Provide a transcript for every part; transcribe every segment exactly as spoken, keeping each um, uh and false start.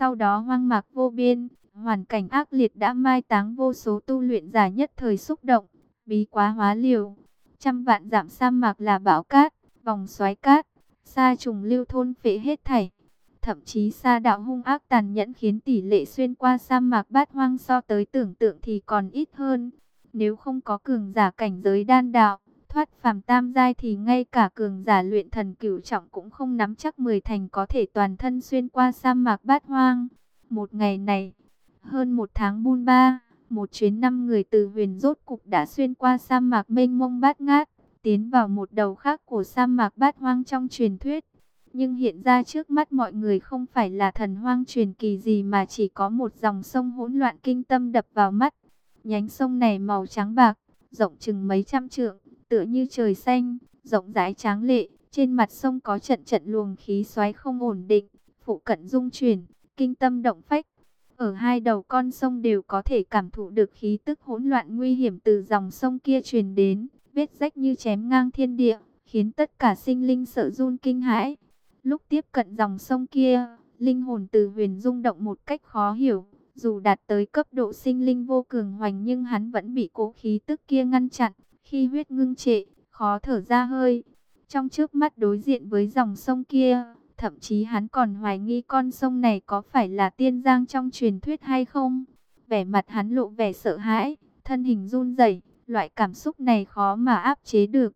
Sau đó hoang mạc vô biên, hoàn cảnh ác liệt đã mai táng vô số tu luyện giả nhất thời xúc động, bí quá hóa liều. Trăm vạn dặm sa mạc là bão cát, vòng xoáy cát, sa trùng lưu thôn phệ hết thảy. Thậm chí sa đạo hung ác tàn nhẫn khiến tỷ lệ xuyên qua sa mạc bát hoang so tới tưởng tượng thì còn ít hơn. Nếu không có cường giả cảnh giới đan đạo, thoát phàm tam giai thì ngay cả cường giả luyện thần cửu trọng cũng không nắm chắc mười thành có thể toàn thân xuyên qua sa mạc bát hoang. Một ngày này, hơn một tháng bôn ba, một chuyến năm người từ huyền rốt cục đã xuyên qua sa mạc mênh mông bát ngát, tiến vào một đầu khác của sa mạc bát hoang trong truyền thuyết. Nhưng hiện ra trước mắt mọi người không phải là thần hoang truyền kỳ gì mà chỉ có một dòng sông hỗn loạn kinh tâm đập vào mắt. Nhánh sông này màu trắng bạc, rộng chừng mấy trăm trượng, tựa như trời xanh, rộng rãi tráng lệ. Trên mặt sông có trận trận luồng khí xoáy không ổn định, phụ cận rung chuyển, kinh tâm động phách. Ở hai đầu con sông đều có thể cảm thụ được khí tức hỗn loạn nguy hiểm từ dòng sông kia truyền đến, vết rách như chém ngang thiên địa, khiến tất cả sinh linh sợ run kinh hãi. Lúc tiếp cận dòng sông kia, linh hồn từ huyền rung động một cách khó hiểu. Dù đạt tới cấp độ sinh linh vô cường hoành nhưng hắn vẫn bị cố khí tức kia ngăn chặn. Khi huyết ngưng trệ, khó thở ra hơi. Trong trước mắt đối diện với dòng sông kia, thậm chí hắn còn hoài nghi con sông này có phải là tiên giang trong truyền thuyết hay không. Vẻ mặt hắn lộ vẻ sợ hãi, thân hình run rẩy, loại cảm xúc này khó mà áp chế được.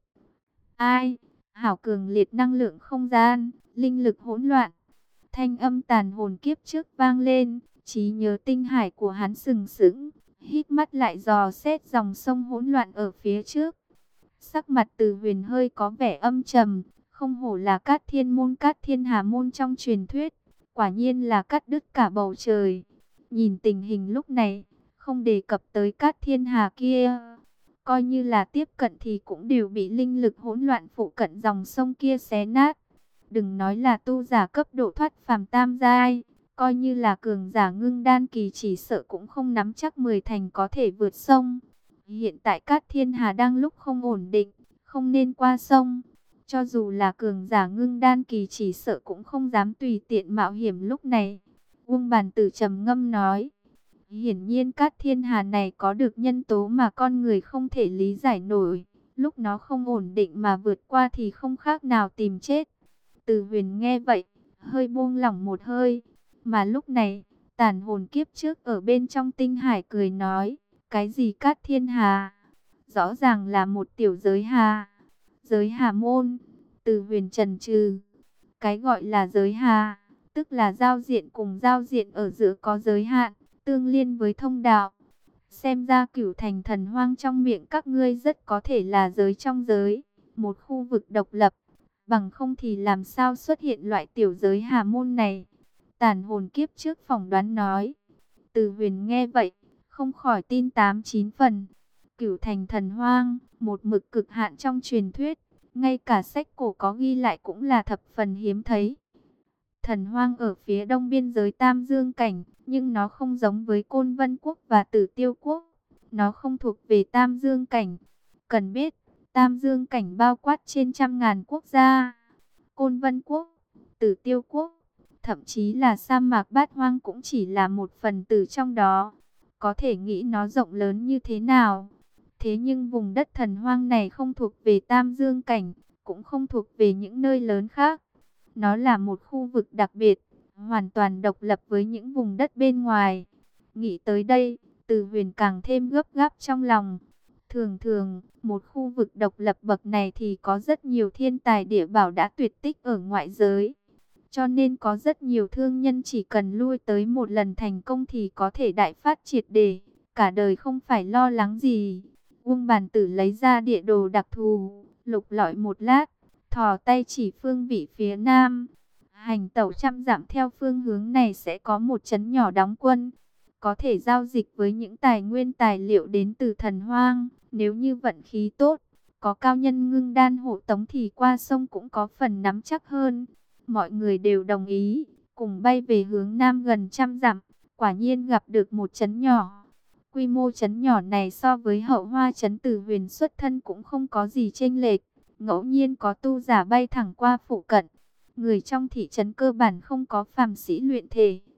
Ai? Hảo cường liệt năng lượng không gian, linh lực hỗn loạn. Thanh âm tàn hồn kiếp trước vang lên, trí nhớ tinh hải của hắn sừng sững, hít mắt lại dò xét dòng sông hỗn loạn ở phía trước. Sắc mặt Từ Huyền hơi có vẻ âm trầm, không hổ là Cát Thiên môn, Cát Thiên Hà môn trong truyền thuyết, quả nhiên là cắt đứt cả bầu trời. Nhìn tình hình lúc này, không đề cập tới Cát Thiên Hà kia, coi như là tiếp cận thì cũng đều bị linh lực hỗn loạn phụ cận dòng sông kia xé nát. Đừng nói là tu giả cấp độ thoát phàm tam giai, coi như là cường giả ngưng đan kỳ chỉ sợ cũng không nắm chắc mười thành có thể vượt sông. Hiện tại Cát Thiên Hà đang lúc không ổn định, không nên qua sông. Cho dù là cường giả ngưng đan kỳ chỉ sợ cũng không dám tùy tiện mạo hiểm lúc này. Uông Bàn Tử trầm ngâm nói. Hiển nhiên Cát Thiên Hà này có được nhân tố mà con người không thể lý giải nổi. Lúc nó không ổn định mà vượt qua thì không khác nào tìm chết. Từ Huyền nghe vậy, hơi buông lỏng một hơi. Mà lúc này, tàn hồn kiếp trước ở bên trong tinh hải cười nói. Cái gì Cát Thiên Hà? Rõ ràng là một tiểu giới hà. Giới hà môn. Từ Huyền trần trừ. Cái gọi là giới hà, tức là giao diện cùng giao diện ở giữa có giới hạn, tương liên với thông đạo. Xem ra Cửu Thành Thần Hoang trong miệng các ngươi rất có thể là giới trong giới, một khu vực độc lập. Bằng không thì làm sao xuất hiện loại tiểu giới hà môn này? Tàn hồn kiếp trước phỏng đoán nói. Từ Huyền nghe vậy, không khỏi tin tám chín phần. Cửu Thành Thần Hoang, một mực cực hạn trong truyền thuyết, ngay cả sách cổ có ghi lại cũng là thập phần hiếm thấy. Thần Hoang ở phía đông biên giới Tam Dương Cảnh, nhưng nó không giống với Côn Vân Quốc và Tử Tiêu Quốc. Nó không thuộc về Tam Dương Cảnh. Cần biết, Tam Dương Cảnh bao quát trên trăm ngàn quốc gia. Côn Vân Quốc, Tử Tiêu Quốc, thậm chí là sa mạc Bát Hoang cũng chỉ là một phần tử trong đó. Có thể nghĩ nó rộng lớn như thế nào. Thế nhưng vùng đất thần hoang này không thuộc về Tam Dương Cảnh, cũng không thuộc về những nơi lớn khác. Nó là một khu vực đặc biệt, hoàn toàn độc lập với những vùng đất bên ngoài. Nghĩ tới đây, Từ Huyền càng thêm gấp gáp trong lòng. Thường thường, một khu vực độc lập bậc này thì có rất nhiều thiên tài địa bảo đã tuyệt tích ở ngoại giới. Cho nên có rất nhiều thương nhân chỉ cần lui tới một lần thành công thì có thể đại phát triệt để, cả đời không phải lo lắng gì. Uông Bàn Tử lấy ra địa đồ đặc thù, lục lọi một lát, thò tay chỉ phương vị phía nam. Hành tẩu trăm dặm theo phương hướng này sẽ có một trấn nhỏ đóng quân, có thể giao dịch với những tài nguyên tài liệu đến từ thần hoang. Nếu như vận khí tốt, có cao nhân ngưng đan hộ tống thì qua sông cũng có phần nắm chắc hơn. Mọi người đều đồng ý, cùng bay về hướng nam gần trăm dặm, quả nhiên gặp được một trấn nhỏ. Quy mô trấn nhỏ này so với Hậu Hoa trấn Từ Huyền xuất thân cũng không có gì chênh lệch. Ngẫu nhiên có tu giả bay thẳng qua phụ cận. Người trong thị trấn cơ bản không có phàm sĩ luyện thể,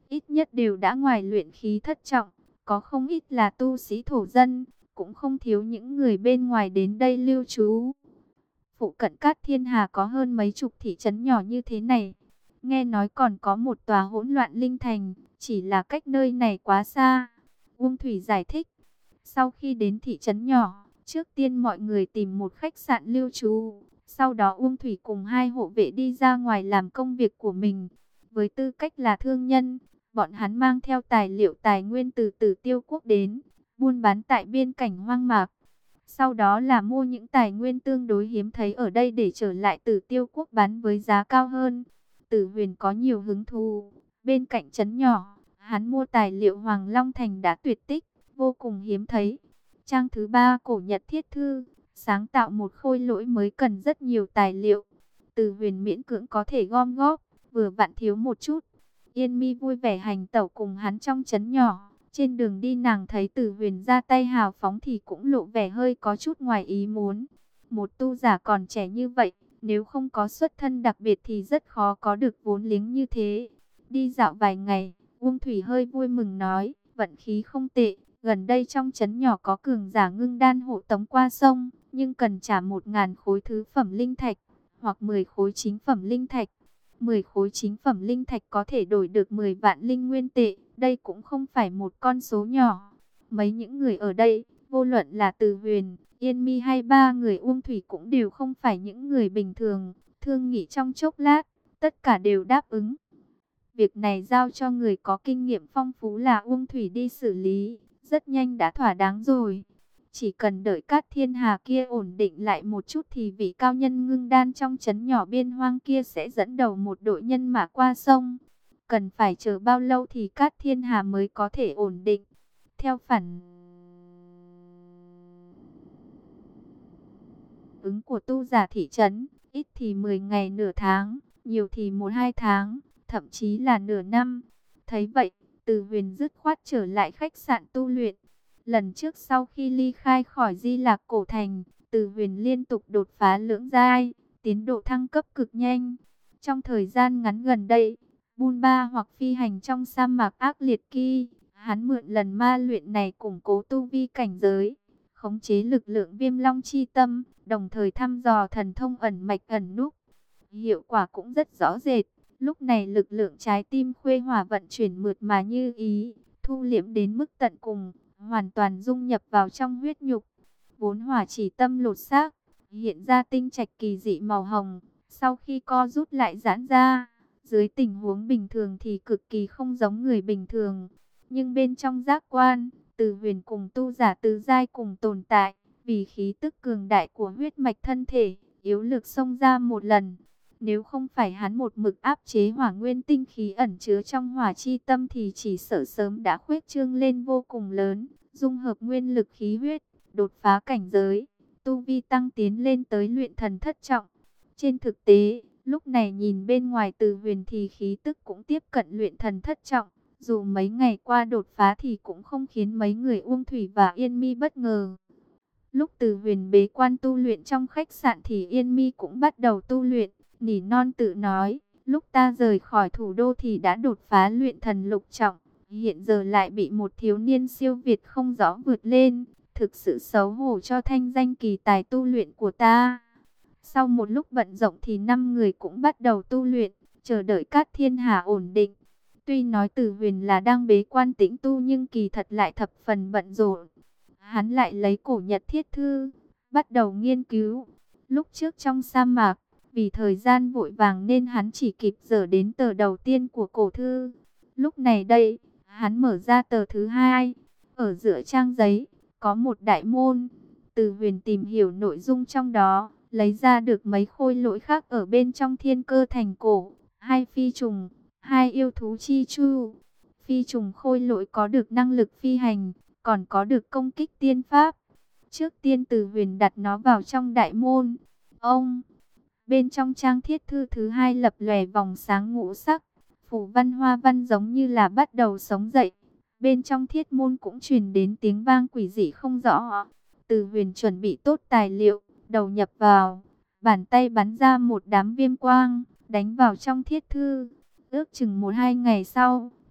ít nhất đều đã ngoài luyện khí thất trọng, có không ít là tu sĩ thổ dân, cũng không thiếu những người bên ngoài đến đây lưu trú. Phụ cận Cát Thiên Hà có hơn mấy chục thị trấn nhỏ như thế này. Nghe nói còn có một tòa hỗn loạn linh thành, chỉ là cách nơi này quá xa. Uông Thủy giải thích, sau khi đến thị trấn nhỏ, trước tiên mọi người tìm một khách sạn lưu trú. Sau đó Uông Thủy cùng hai hộ vệ đi ra ngoài làm công việc của mình. Với tư cách là thương nhân, bọn hắn mang theo tài liệu tài nguyên từ Tử Tiêu Quốc đến, buôn bán tại biên cảnh hoang mạc. Sau đó là mua những tài nguyên tương đối hiếm thấy ở đây để trở lại Tử Tiêu Quốc bán với giá cao hơn. Tử Huyền có nhiều hứng thú. Bên cạnh trấn nhỏ, hắn mua tài liệu Hoàng Long Thành đã tuyệt tích, vô cùng hiếm thấy. Trang thứ ba cổ nhật thiết thư, sáng tạo một khôi lỗi mới cần rất nhiều tài liệu. Tử Huyền miễn cưỡng có thể gom góp, vừa vặn thiếu một chút. Yên Mi vui vẻ hành tẩu cùng hắn trong trấn nhỏ. Trên đường đi nàng thấy Tử Huyền ra tay hào phóng thì cũng lộ vẻ hơi có chút ngoài ý muốn. Một tu giả còn trẻ như vậy, nếu không có xuất thân đặc biệt thì rất khó có được vốn liếng như thế. Đi dạo vài ngày, Uông Thủy hơi vui mừng nói, vận khí không tệ. Gần đây trong trấn nhỏ có cường giả ngưng đan hộ tống qua sông, nhưng cần trả một ngàn khối thứ phẩm linh thạch, hoặc mười khối chính phẩm linh thạch. mười khối chính phẩm linh thạch có thể đổi được mười vạn linh nguyên tệ, đây cũng không phải một con số nhỏ. Mấy những người ở đây, vô luận là Từ Huyền, Yên Mi hay ba người Uông Thủy cũng đều không phải những người bình thường. Thương nghị trong chốc lát, tất cả đều đáp ứng. Việc này giao cho người có kinh nghiệm phong phú là Uông Thủy đi xử lý, rất nhanh đã thỏa đáng rồi. Chỉ cần đợi Cát Thiên Hà kia ổn định lại một chút thì vị cao nhân ngưng đan trong trấn nhỏ biên hoang kia sẽ dẫn đầu một đội nhân mã qua sông. Cần phải chờ bao lâu thì Cát Thiên Hà mới có thể ổn định? Theo phản ứng của tu giả thị trấn, ít thì mười ngày nửa tháng, nhiều thì một hai tháng, thậm chí là nửa năm. Thấy vậy, Từ Huyền dứt khoát trở lại khách sạn tu luyện. Lần trước sau khi ly khai khỏi Di Lạc Cổ Thành, Từ Huyền liên tục đột phá lưỡng giai, tiến độ thăng cấp cực nhanh. Trong thời gian ngắn gần đây, bôn ba hoặc phi hành trong sa mạc ác liệt kỳ, hắn mượn lần ma luyện này củng cố tu vi cảnh giới, khống chế lực lượng Viêm Long chi tâm, đồng thời thăm dò thần thông ẩn mạch ẩn núp. Hiệu quả cũng rất rõ rệt. Lúc này lực lượng trái tim khuê hỏa vận chuyển mượt mà như ý, thu liễm đến mức tận cùng, hoàn toàn dung nhập vào trong huyết nhục. Vốn hỏa chỉ tâm lột xác, hiện ra tinh trạch kỳ dị màu hồng, sau khi co rút lại giãn ra. Dưới tình huống bình thường thì cực kỳ không giống người bình thường. Nhưng bên trong giác quan, Từ Huyền cùng tu giả tứ giai cùng tồn tại, vì khí tức cường đại của huyết mạch thân thể, yếu lực xông ra một lần. Nếu không phải hắn một mực áp chế hỏa nguyên tinh khí ẩn chứa trong hỏa chi tâm thì chỉ sợ sớm đã khuếch trương lên vô cùng lớn, dung hợp nguyên lực khí huyết, đột phá cảnh giới, tu vi tăng tiến lên tới luyện thần thất trọng. Trên thực tế, lúc này nhìn bên ngoài Từ Huyền thì khí tức cũng tiếp cận luyện thần thất trọng, dù mấy ngày qua đột phá thì cũng không khiến mấy người Uông Thủy và Yên Mi bất ngờ. Lúc Từ Huyền bế quan tu luyện trong khách sạn thì Yên Mi cũng bắt đầu tu luyện. Nỉ non tự nói, lúc ta rời khỏi thủ đô thì đã đột phá luyện thần lục trọng, hiện giờ lại bị một thiếu niên siêu việt không rõ vượt lên, thực sự xấu hổ cho thanh danh kỳ tài tu luyện của ta. Sau một lúc bận rộn thì năm người cũng bắt đầu tu luyện, chờ đợi Cát Thiên Hà ổn định. Tuy nói Từ Huyền là đang bế quan tĩnh tu nhưng kỳ thật lại thập phần bận rộn. Hắn lại lấy cổ nhật thiết thư, bắt đầu nghiên cứu. Lúc trước trong sa mạc, vì thời gian vội vàng nên hắn chỉ kịp dở đến tờ đầu tiên của cổ thư. Lúc này đây, hắn mở ra tờ thứ hai. Ở giữa trang giấy, có một đại môn. Từ Huyền tìm hiểu nội dung trong đó, lấy ra được mấy khôi lỗi khác ở bên trong thiên cơ thành cổ. Hai phi trùng, hai yêu thú chi chu. Phi trùng khôi lỗi có được năng lực phi hành, còn có được công kích tiên pháp. Trước tiên Từ Huyền đặt nó vào trong đại môn. Ông... Bên trong trang thiết thư thứ hai lập lòe vòng sáng ngũ sắc, phủ văn hoa văn giống như là bắt đầu sống dậy. Bên trong thiết môn cũng truyền đến tiếng vang quỷ dị không rõ. Từ Huyền chuẩn bị tốt tài liệu, đầu nhập vào, bàn tay bắn ra một đám viêm quang, đánh vào trong thiết thư. Ước chừng một hai ngày sau,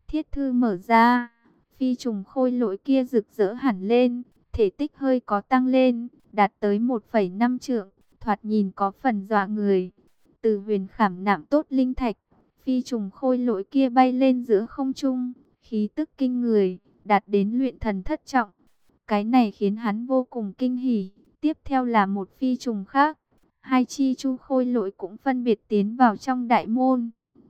Thiết thư mở ra, phi trùng khôi lỗi kia rực rỡ hẳn lên, thể tích hơi có tăng lên, đạt tới một phẩy năm trượng, thoạt nhìn có phần dọa người. Từ huyền khảm nạm tốt linh thạch, phi trùng khôi lỗi kia bay lên giữa không trung, khí tức kinh người, đạt đến luyện thần thất trọng. Cái này khiến hắn vô cùng kinh hỉ. Tiếp theo là một phi trùng khác, hai chi chu khôi lỗi cũng phân biệt tiến vào trong đại môn.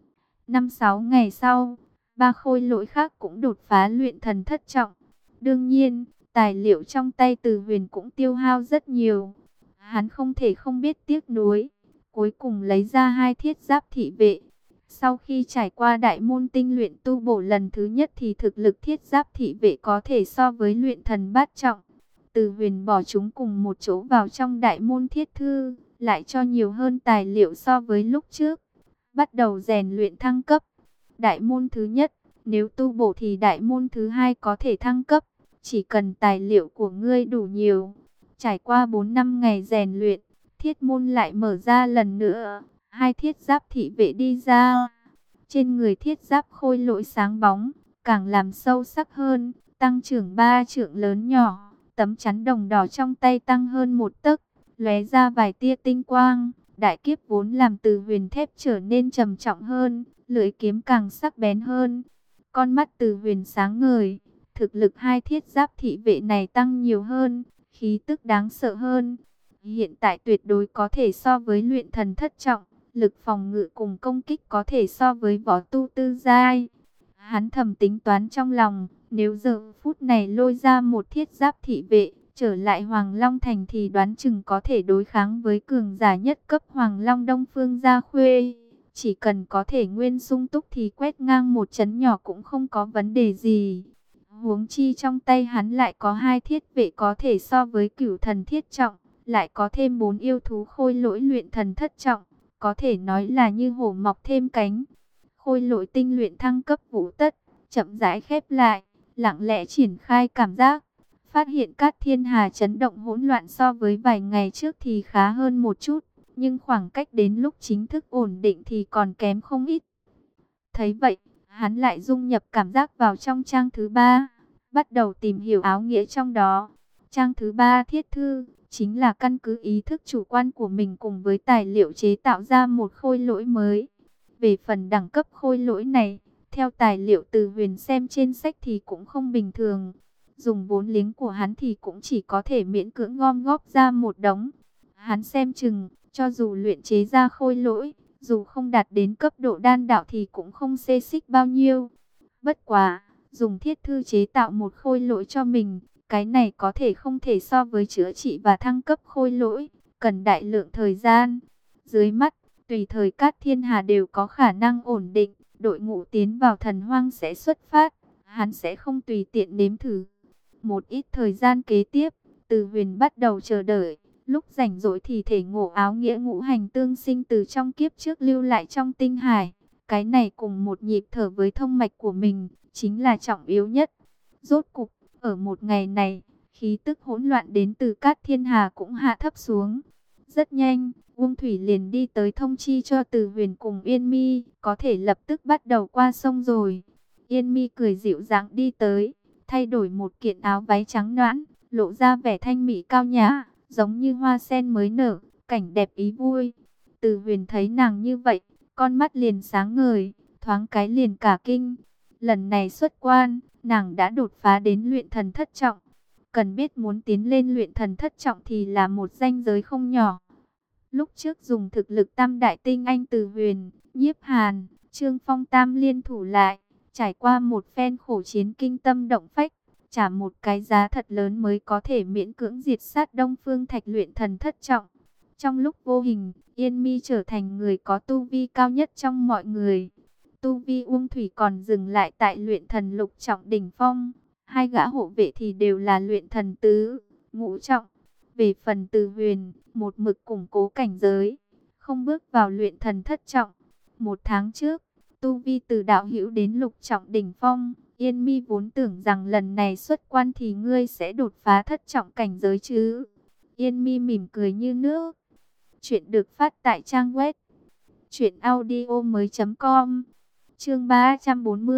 Năm sáu ngày sau, ba khôi lỗi khác cũng đột phá luyện thần thất trọng. Đương nhiên, tài liệu trong tay Từ Huyền cũng tiêu hao rất nhiều. Hắn không thể không biết tiếc nuối. Cuối cùng lấy ra hai thiết giáp thị vệ. Sau khi trải qua đại môn tinh luyện tu bổ lần thứ nhất thì thực lực thiết giáp thị vệ có thể so với luyện thần bát trọng. Từ Huyền bỏ chúng cùng một chỗ vào trong đại môn thiết thư, lại cho nhiều hơn tài liệu so với lúc trước. Bắt đầu rèn luyện thăng cấp. Đại môn thứ nhất, nếu tu bổ thì đại môn thứ hai có thể thăng cấp. Chỉ cần tài liệu của ngươi đủ nhiều. Trải qua bốn năm ngày rèn luyện, thiết môn lại mở ra lần nữa. Hai thiết giáp thị vệ đi ra. Trên người thiết giáp khôi lỗi sáng bóng, càng làm sâu sắc hơn, tăng trưởng ba trượng lớn nhỏ. Tấm chắn đồng đỏ trong tay tăng hơn một tấc, lóe ra vài tia tinh quang. Đại kiếp vốn làm từ huyền thép trở nên trầm trọng hơn, lưỡi kiếm càng sắc bén hơn. Con mắt từ huyền sáng ngời, thực lực hai thiết giáp thị vệ này tăng nhiều hơn, khí tức đáng sợ hơn. Hiện tại tuyệt đối có thể so với luyện thần thất trọng, lực phòng ngự cùng công kích có thể so với võ tu tư giai. Hắn thầm tính toán trong lòng, nếu giờ phút này lôi ra một thiết giáp thị vệ, trở lại Hoàng Long Thành thì đoán chừng có thể đối kháng với cường giả nhất cấp Hoàng Long Đông Phương Gia Khuê. Chỉ cần có thể nguyên sung túc thì quét ngang một chấn nhỏ cũng không có vấn đề gì. Huống chi trong tay hắn lại có hai thiết vệ có thể so với cửu thần thiết trọng, lại có thêm bốn yêu thú khôi lỗi luyện thần thất trọng, có thể nói là như hổ mọc thêm cánh. Khôi lỗi tinh luyện thăng cấp vũ tất, chậm rãi khép lại, lặng lẽ triển khai cảm giác. Phát hiện Cát Thiên Hà chấn động hỗn loạn so với vài ngày trước thì khá hơn một chút, nhưng khoảng cách đến lúc chính thức ổn định thì còn kém không ít. Thấy vậy, hắn lại dung nhập cảm giác vào trong trang thứ ba, bắt đầu tìm hiểu áo nghĩa trong đó. Trang thứ ba thiết thư, chính là căn cứ ý thức chủ quan của mình cùng với tài liệu chế tạo ra một khôi lỗi mới. Về phần đẳng cấp khôi lỗi này, theo tài liệu từ huyền xem trên sách thì cũng không bình thường. Dùng vốn liếng của hắn thì cũng chỉ có thể miễn cưỡng gom góp ra một đống. Hắn xem chừng, cho dù luyện chế ra khôi lỗi, dù không đạt đến cấp độ đan đạo thì cũng không xê xích bao nhiêu. Bất quá, dùng thiết thư chế tạo một khôi lỗi cho mình, cái này có thể không thể so với chữa trị và thăng cấp khôi lỗi, cần đại lượng thời gian. Dưới mắt, tùy thời Cát Thiên Hà đều có khả năng ổn định, đội ngũ tiến vào thần hoang sẽ xuất phát, hắn sẽ không tùy tiện nếm thử. Một ít thời gian kế tiếp, Từ Huyền bắt đầu chờ đợi, lúc rảnh rỗi thì thể ngộ áo nghĩa ngũ hành tương sinh từ trong kiếp trước lưu lại trong tinh hải. Cái này cùng một nhịp thở với thông mạch của mình, chính là trọng yếu nhất. Rốt cục, ở một ngày này, khí tức hỗn loạn đến từ Cát Thiên Hà cũng hạ thấp xuống. Rất nhanh, Uông Thủy liền đi tới thông chi cho Từ Huyền cùng Yên Mi, có thể lập tức bắt đầu qua sông rồi. Yên Mi cười dịu dàng đi tới, thay đổi một kiện áo váy trắng nõn, lộ ra vẻ thanh mỹ cao nhã, giống như hoa sen mới nở, cảnh đẹp ý vui. Từ Huyền thấy nàng như vậy, con mắt liền sáng ngời, thoáng cái liền cả kinh. Lần này xuất quan, nàng đã đột phá đến luyện thần thất trọng. Cần biết muốn tiến lên luyện thần thất trọng thì là một ranh giới không nhỏ. Lúc trước dùng thực lực tam đại tinh anh Từ Huyền, Nhiếp Hàn, Trương Phong tam liên thủ lại, trải qua một phen khổ chiến kinh tâm động phách, trả một cái giá thật lớn mới có thể miễn cưỡng diệt sát Đông Phương Thạch luyện thần thất trọng. Trong lúc vô hình, Yên Mi trở thành người có tu vi cao nhất trong mọi người. Tu vi Uông Thủy còn dừng lại tại luyện thần lục trọng đỉnh phong. Hai gã hộ vệ thì đều là luyện thần tứ, ngũ trọng. Về phần Từ Huyền, một mực củng cố cảnh giới, không bước vào luyện thần thất trọng. Một tháng trước, tu vi từ đạo hữu đến lục trọng đỉnh phong. Yên Mi vốn tưởng rằng lần này xuất quan thì ngươi sẽ đột phá thất trọng cảnh giới chứ. Yên Mi mỉm cười như nước. Chuyện được phát tại trang web truyện audio mới chấm com. Chương ba trăm bốn mươi,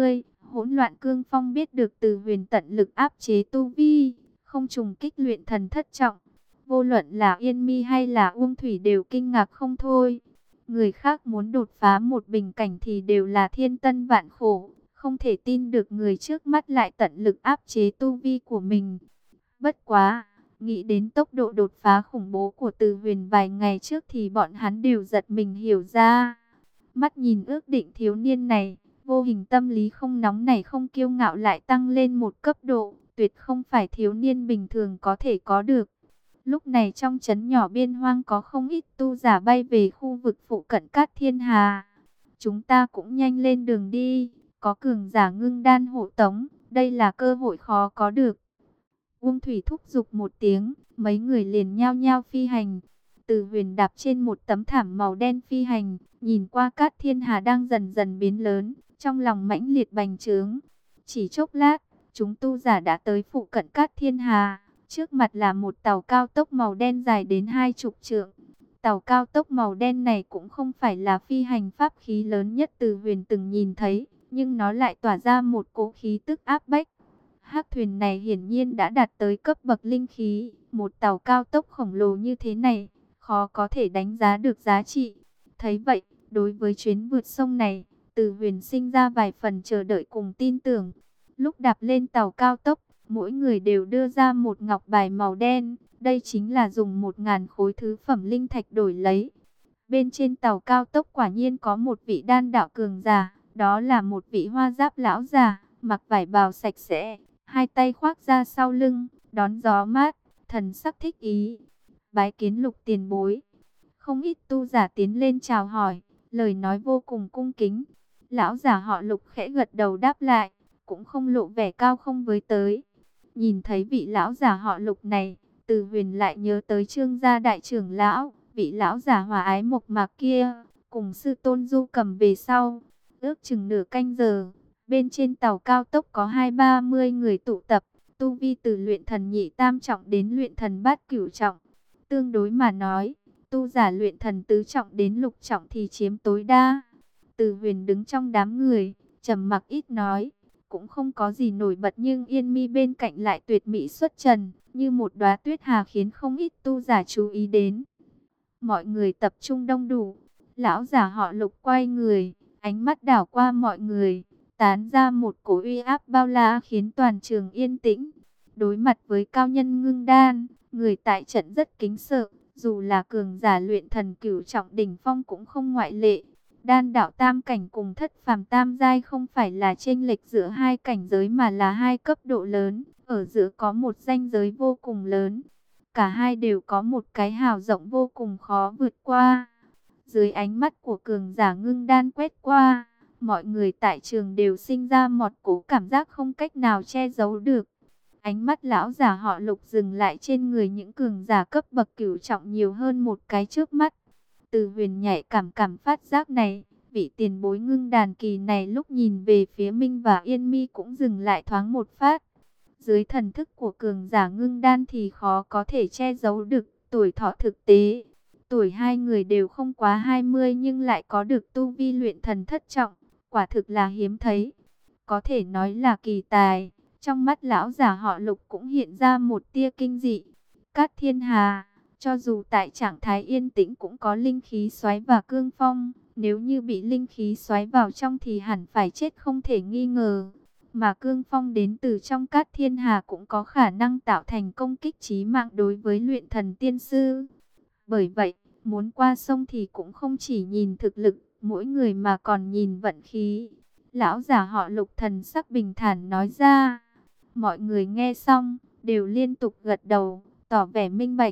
Hỗn loạn cương phong biết được Từ Huyền tận lực áp chế tu vi, không trùng kích luyện thần thất trọng. Vô luận là Yên Mi hay là Uông Thủy đều kinh ngạc không thôi. Người khác muốn đột phá một bình cảnh thì đều là thiên tân vạn khổ, không thể tin được người trước mắt lại tận lực áp chế tu vi của mình. Bất quá, nghĩ đến tốc độ đột phá khủng bố của Từ Huyền vài ngày trước thì bọn hắn đều giật mình hiểu ra. Mắt nhìn ước định thiếu niên này, vô hình tâm lý không nóng nảy không kiêu ngạo lại tăng lên một cấp độ, tuyệt không phải thiếu niên bình thường có thể có được. Lúc này trong trấn nhỏ biên hoang có không ít tu giả bay về khu vực phụ cận Cát Thiên Hà. Chúng ta cũng nhanh lên đường đi, có cường giả ngưng đan hộ tống, đây là cơ hội khó có được. Uông Thủy thúc giục một tiếng, mấy người liền nhao nhao phi hành. Từ Huyền đạp trên một tấm thảm màu đen phi hành, nhìn qua Cát Thiên Hà đang dần dần biến lớn, trong lòng mãnh liệt bành trướng. Chỉ chốc lát, chúng tu giả đã tới phụ cận Cát Thiên Hà. Trước mặt là một tàu cao tốc màu đen dài đến hai chục trượng. Tàu cao tốc màu đen này cũng không phải là phi hành pháp khí lớn nhất Từ Huyền từng nhìn thấy, nhưng nó lại tỏa ra một cỗ khí tức áp bách. Hắc thuyền này hiển nhiên đã đạt tới cấp bậc linh khí, một tàu cao tốc khổng lồ như thế này, khó có thể đánh giá được giá trị. Thấy vậy, đối với chuyến vượt sông này, Từ Huyền sinh ra vài phần chờ đợi cùng tin tưởng. Lúc đạp lên tàu cao tốc, mỗi người đều đưa ra một ngọc bài màu đen, đây chính là dùng một ngàn khối thứ phẩm linh thạch đổi lấy. Bên trên tàu cao tốc quả nhiên có một vị đan đạo cường giả, đó là một vị hoa giáp lão già, mặc vải bào sạch sẽ, hai tay khoác ra sau lưng, đón gió mát, thần sắc thích ý. Bái kiến Lục tiền bối. Không ít tu giả tiến lên chào hỏi, lời nói vô cùng cung kính. Lão giả họ Lục khẽ gật đầu đáp lại, cũng không lộ vẻ cao không với tới. Nhìn thấy vị lão giả họ Lục này, Từ Huyền lại nhớ tới Trương gia đại trưởng lão, vị lão giả hòa ái mộc mạc kia, cùng sư tôn Du Cầm về sau. Ước chừng nửa canh giờ, bên trên tàu cao tốc có hai ba mươi người tụ tập, tu vi từ luyện thần nhị tam trọng đến luyện thần bát cửu trọng. Tương đối mà nói, tu giả luyện thần tứ trọng đến lục trọng thì chiếm tối đa. Từ Huyền đứng trong đám người, trầm mặc ít nói, cũng không có gì nổi bật, nhưng Yên Mi bên cạnh lại tuyệt mỹ xuất trần, như một đóa tuyết hà khiến không ít tu giả chú ý đến. Mọi người tập trung đông đủ, lão giả họ Lục quay người, ánh mắt đảo qua mọi người, tán ra một cổ uy áp bao la khiến toàn trường yên tĩnh. Đối mặt với cao nhân ngưng đan, người tại trận rất kính sợ, dù là cường giả luyện thần cửu trọng đỉnh phong cũng không ngoại lệ. Đan đạo tam cảnh cùng thất phàm tam giai không phải là chênh lệch giữa hai cảnh giới mà là hai cấp độ lớn, ở giữa có một ranh giới vô cùng lớn. Cả hai đều có một cái hào rộng vô cùng khó vượt qua. Dưới ánh mắt của cường giả ngưng đan quét qua, mọi người tại trường đều sinh ra một cổ cảm giác không cách nào che giấu được. Ánh mắt lão giả họ Lục dừng lại trên người những cường giả cấp bậc cửu trọng nhiều hơn một cái trước mắt. Từ Huyền nhạy cảm cảm phát giác này, vị tiền bối ngưng đàn kỳ này lúc nhìn về phía Minh và Yên Mi cũng dừng lại thoáng một phát. Dưới thần thức của cường giả ngưng đan thì khó có thể che giấu được tuổi thọ thực tế. Tuổi hai người đều không quá hai mươi nhưng lại có được tu vi luyện thần thất trọng, quả thực là hiếm thấy. Có thể nói là kỳ tài. Trong mắt lão giả họ Lục cũng hiện ra một tia kinh dị. Cát Thiên Hà, cho dù tại trạng thái yên tĩnh cũng có linh khí xoáy và cương phong. Nếu như bị linh khí xoáy vào trong thì hẳn phải chết không thể nghi ngờ. Mà cương phong đến từ trong Cát Thiên Hà cũng có khả năng tạo thành công kích chí mạng đối với luyện thần tiên sư. Bởi vậy, muốn qua sông thì cũng không chỉ nhìn thực lực mỗi người mà còn nhìn vận khí. Lão giả họ Lục thần sắc bình thản nói ra. Mọi người nghe xong, đều liên tục gật đầu, tỏ vẻ minh bạch.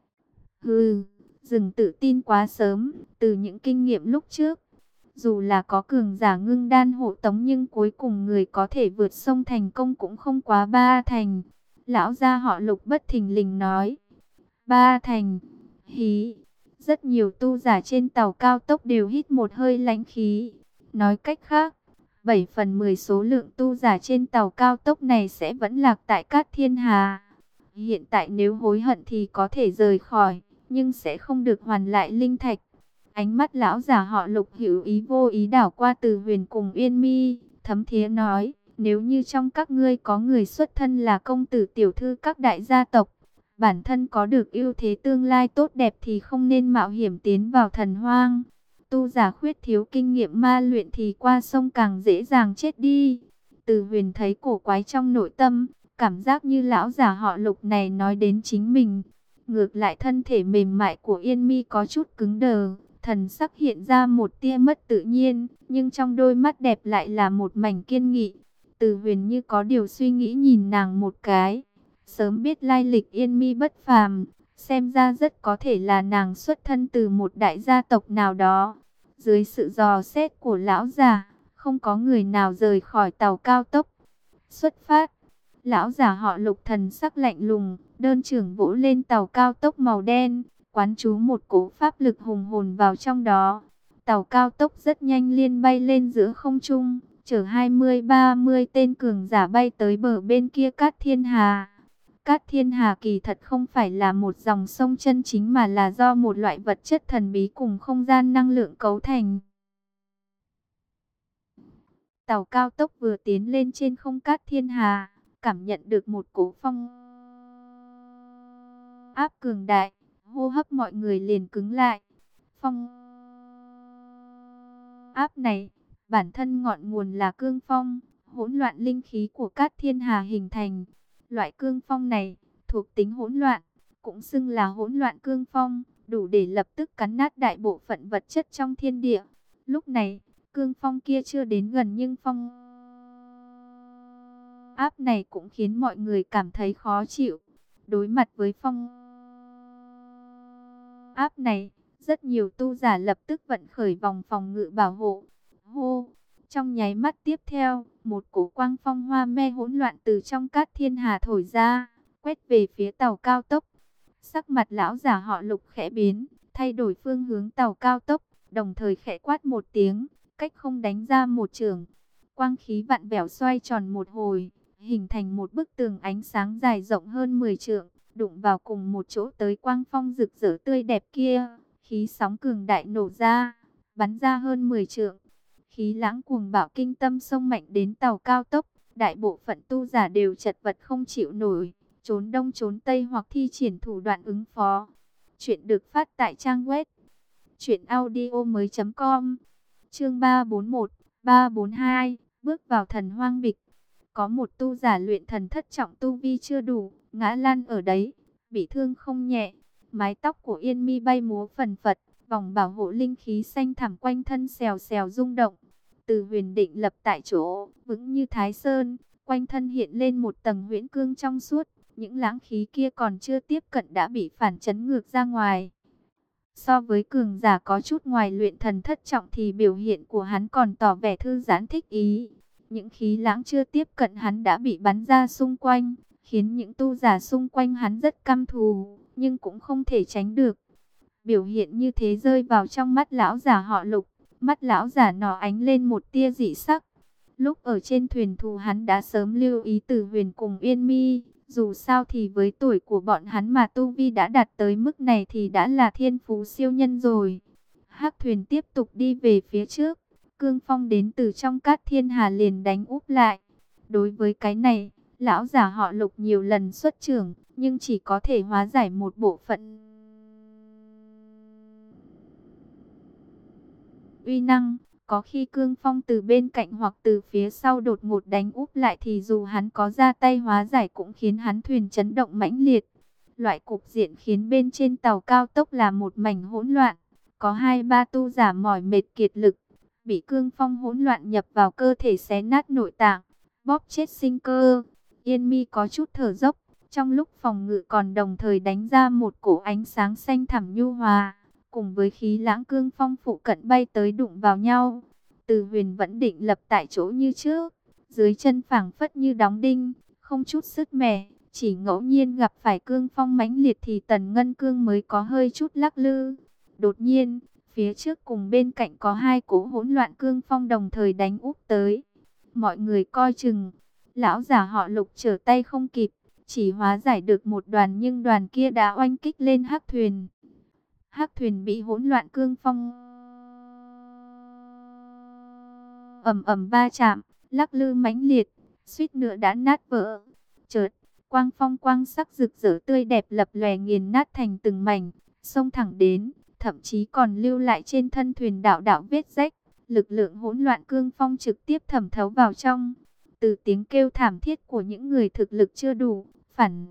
Hừ, đừng tự tin quá sớm, từ những kinh nghiệm lúc trước. Dù là có cường giả ngưng đan hộ tống nhưng cuối cùng người có thể vượt sông thành công cũng không quá ba thành. Lão gia họ Lục bất thình lình nói. Ba thành, hí. Rất nhiều tu giả trên tàu cao tốc đều hít một hơi lãnh khí. Nói cách khác, bảy phần mười số lượng tu giả trên tàu cao tốc này sẽ vẫn lạc tại Cát Thiên Hà. Hiện tại nếu hối hận thì có thể rời khỏi, nhưng sẽ không được hoàn lại linh thạch. Ánh mắt lão giả họ Lục hữu ý vô ý đảo qua Từ Huyền cùng Yên Mi, thấm thía nói, Nếu như trong các ngươi có người xuất thân là công tử tiểu thư các đại gia tộc, bản thân có được ưu thế tương lai tốt đẹp thì không nên mạo hiểm tiến vào thần hoang. Tu giả khuyết thiếu kinh nghiệm ma luyện thì qua sông càng dễ dàng chết đi. Từ Huyền thấy cổ quái trong nội tâm, cảm giác như lão giả họ Lục này nói đến chính mình. Ngược lại thân thể mềm mại của Yên Mi có chút cứng đờ, thần sắc hiện ra một tia mất tự nhiên, nhưng trong đôi mắt đẹp lại là một mảnh kiên nghị. Từ Huyền như có điều suy nghĩ nhìn nàng một cái, sớm biết lai lịch Yên Mi bất phàm, xem ra rất có thể là nàng xuất thân từ một đại gia tộc nào đó. Dưới sự dò xét của lão già, không có người nào rời khỏi tàu cao tốc. Xuất phát, lão già họ Lục thần sắc lạnh lùng, đơn trưởng vỗ lên tàu cao tốc màu đen, quán chú một cỗ pháp lực hùng hồn vào trong đó. Tàu cao tốc rất nhanh liên bay lên giữa không trung, chở hai mươi ba mươi tên cường giả bay tới bờ bên kia Cát Thiên Hà. Cát Thiên Hà kỳ thật không phải là một dòng sông chân chính mà là do một loại vật chất thần bí cùng không gian năng lượng cấu thành. Tàu cao tốc vừa tiến lên trên không Cát Thiên Hà, cảm nhận được một cỗ phong áp cường đại, hô hấp mọi người liền cứng lại. Phong áp này, bản thân ngọn nguồn là cương phong, hỗn loạn linh khí của Cát Thiên Hà hình thành. Loại cương phong này, thuộc tính hỗn loạn, cũng xưng là hỗn loạn cương phong, đủ để lập tức cắn nát đại bộ phận vật chất trong thiên địa. Lúc này, cương phong kia chưa đến gần nhưng phong áp này cũng khiến mọi người cảm thấy khó chịu. Đối mặt với phong áp này, rất nhiều tu giả lập tức vận khởi vòng phòng ngự bảo hộ. Hô! Trong nháy mắt tiếp theo, một cổ quang phong hoa me hỗn loạn từ trong Cát Thiên Hà thổi ra, quét về phía tàu cao tốc. Sắc mặt lão giả họ Lục khẽ biến, thay đổi phương hướng tàu cao tốc, đồng thời khẽ quát một tiếng, cách không đánh ra một chưởng. Quang khí vặn vẹo xoay tròn một hồi, hình thành một bức tường ánh sáng dài rộng hơn mười trượng, đụng vào cùng một chỗ tới quang phong rực rỡ tươi đẹp kia. Khí sóng cường đại nổ ra, bắn ra hơn mười trượng. Khí lãng cuồng bạo kinh tâm xông mạnh đến tàu cao tốc, đại bộ phận tu giả đều chật vật không chịu nổi, trốn đông trốn tây hoặc thi triển thủ đoạn ứng phó. Chuyện được phát tại trang web truyện audio mới chấm com. Chương ba trăm bốn mươi mốt, ba trăm bốn mươi hai, bước vào thần hoang bịch. Có một tu giả luyện thần thất trọng tu vi chưa đủ, ngã lăn ở đấy, bị thương không nhẹ. Mái tóc của Yên Mi bay múa phần phật, vòng bảo hộ linh khí xanh thẳm quanh thân xèo xèo rung động. Từ Huyền định lập tại chỗ, vững như Thái Sơn, quanh thân hiện lên một tầng huyễn cương trong suốt, những lãng khí kia còn chưa tiếp cận đã bị phản chấn ngược ra ngoài. So với cường giả có chút ngoài luyện thần thất trọng thì biểu hiện của hắn còn tỏ vẻ thư giãn thích ý. Những khí lãng chưa tiếp cận hắn đã bị bắn ra xung quanh, khiến những tu giả xung quanh hắn rất căm thù, nhưng cũng không thể tránh được. Biểu hiện như thế rơi vào trong mắt lão giả họ Lục, mắt lão giả nọ ánh lên một tia dị sắc. Lúc ở trên thuyền thù hắn đã sớm lưu ý Từ Huyền cùng Yên Mi, dù sao thì với tuổi của bọn hắn mà tu vi đã đạt tới mức này thì đã là thiên phú siêu nhân rồi. Hắc thuyền tiếp tục đi về phía trước, cương phong đến từ trong Cát Thiên Hà liền đánh úp lại. Đối với cái này, lão giả họ Lục nhiều lần xuất chưởng, nhưng chỉ có thể hóa giải một bộ phận uy năng. Có khi cương phong từ bên cạnh hoặc từ phía sau đột ngột đánh úp lại thì dù hắn có ra tay hóa giải cũng khiến hắn thuyền chấn động mãnh liệt. Loại cục diện khiến bên trên tàu cao tốc là một mảnh hỗn loạn. Có hai ba tu giả mỏi mệt kiệt lực, bị cương phong hỗn loạn nhập vào cơ thể xé nát nội tạng, bóp chết sinh cơ. Yên Mi có chút thở dốc, trong lúc phòng ngự còn đồng thời đánh ra một cổ ánh sáng xanh thẳm nhu hòa, cùng với khí lãng cương phong phụ cận bay tới đụng vào nhau. Từ Huyền vẫn định lập tại chỗ như trước, dưới chân phảng phất như đóng đinh, không chút sứt mẻ, chỉ ngẫu nhiên gặp phải cương phong mãnh liệt thì tần ngân cương mới có hơi chút lắc lư. Đột nhiên, phía trước cùng bên cạnh có hai cỗ hỗn loạn cương phong đồng thời đánh úp tới. Mọi người coi chừng, lão giả họ Lục trở tay không kịp, chỉ hóa giải được một đoàn nhưng đoàn kia đã oanh kích lên hắc thuyền. Hắc thuyền bị hỗn loạn cương phong ầm ầm va chạm, lắc lư mãnh liệt, suýt nữa đã nát vỡ. Chợt, quang phong quang sắc rực rỡ tươi đẹp lập lòe nghiền nát thành từng mảnh, xông thẳng đến, thậm chí còn lưu lại trên thân thuyền đạo đạo vết rách. Lực lượng hỗn loạn cương phong trực tiếp thẩm thấu vào trong. Từ tiếng kêu thảm thiết của những người thực lực chưa đủ, phản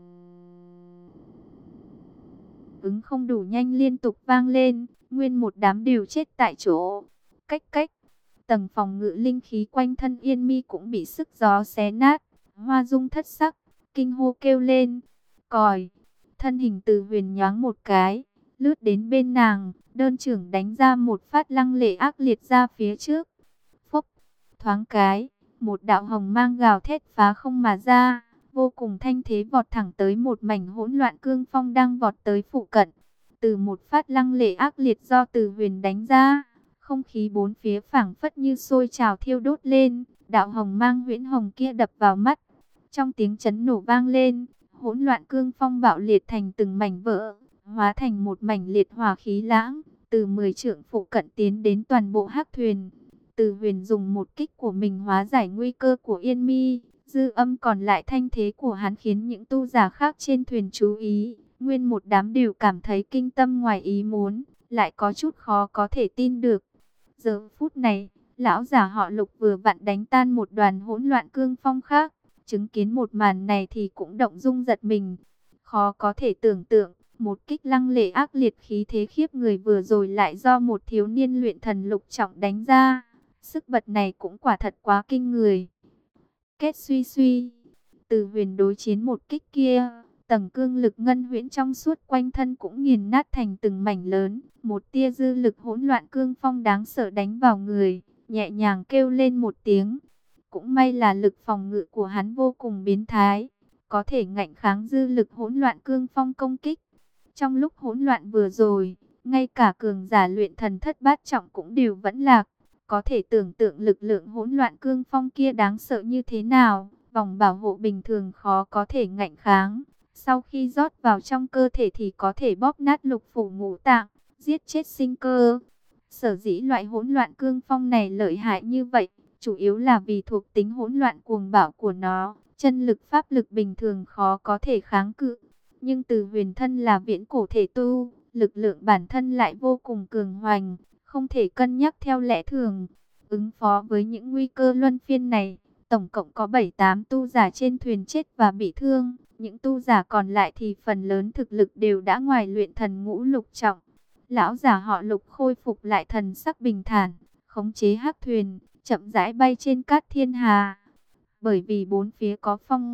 ứng không đủ nhanh liên tục vang lên, nguyên một đám đều chết tại chỗ. Cách cách, tầng phòng ngự linh khí quanh thân Yên Mi cũng bị sức gió xé nát. Hoa Dung thất sắc, kinh hô kêu lên, còi. Thân hình Từ Huyền nhoáng một cái, lướt đến bên nàng, đơn trưởng đánh ra một phát lăng lệ ác liệt ra phía trước. Phốc, thoáng cái, một đạo hồng mang gào thét phá không mà ra, vô cùng thanh thế vọt thẳng tới một mảnh hỗn loạn cương phong đang vọt tới phụ cận. Từ một phát lăng lệ ác liệt do Từ Huyền đánh ra, không khí bốn phía phảng phất như sôi trào thiêu đốt lên, đạo hồng mang huyễn hồng kia đập vào mắt. Trong tiếng chấn nổ vang lên, hỗn loạn cương phong bạo liệt thành từng mảnh vỡ, hóa thành một mảnh liệt hỏa khí lãng, từ mười trượng phụ cận tiến đến toàn bộ hắc thuyền. Từ Huyền dùng một kích của mình hóa giải nguy cơ của Yên Mi, dư âm còn lại thanh thế của hắn khiến những tu giả khác trên thuyền chú ý, nguyên một đám đều cảm thấy kinh tâm ngoài ý muốn, lại có chút khó có thể tin được. Giờ phút này, lão giả họ Lục vừa vặn đánh tan một đoàn hỗn loạn cương phong khác, chứng kiến một màn này thì cũng động dung giật mình. Khó có thể tưởng tượng, một kích lăng lệ ác liệt khí thế khiếp người vừa rồi lại do một thiếu niên luyện thần lục trọng đánh ra. Sức bật này cũng quả thật quá kinh người. Kết suy suy, Từ Huyền đối chiến một kích kia, tầng cương lực ngân huyễn trong suốt quanh thân cũng nghiền nát thành từng mảnh lớn. Một tia dư lực hỗn loạn cương phong đáng sợ đánh vào người, nhẹ nhàng kêu lên một tiếng. Cũng may là lực phòng ngự của hắn vô cùng biến thái, có thể ngạnh kháng dư lực hỗn loạn cương phong công kích. Trong lúc hỗn loạn vừa rồi, ngay cả cường giả luyện thần thất bát trọng cũng đều vẫn lạc. Có thể tưởng tượng lực lượng hỗn loạn cương phong kia đáng sợ như thế nào, vòng bảo hộ bình thường khó có thể ngạnh kháng. Sau khi rót vào trong cơ thể thì có thể bóp nát lục phủ ngũ tạng, giết chết sinh cơ. Sở dĩ loại hỗn loạn cương phong này lợi hại như vậy, chủ yếu là vì thuộc tính hỗn loạn cuồng bạo của nó, chân lực pháp lực bình thường khó có thể kháng cự. Nhưng Từ Huyền thân là viễn cổ thể tu, lực lượng bản thân lại vô cùng cường hoành, không thể cân nhắc theo lẽ thường. Ứng phó với những nguy cơ luân phiên này, tổng cộng có bảy tám tu giả trên thuyền chết và bị thương. Những tu giả còn lại thì phần lớn thực lực đều đã ngoài luyện thần ngũ lục trọng. Lão giả họ Lục khôi phục lại thần sắc bình thản, khống chế hắc thuyền, chậm rãi bay trên cát thiên hà. Bởi vì bốn phía có phong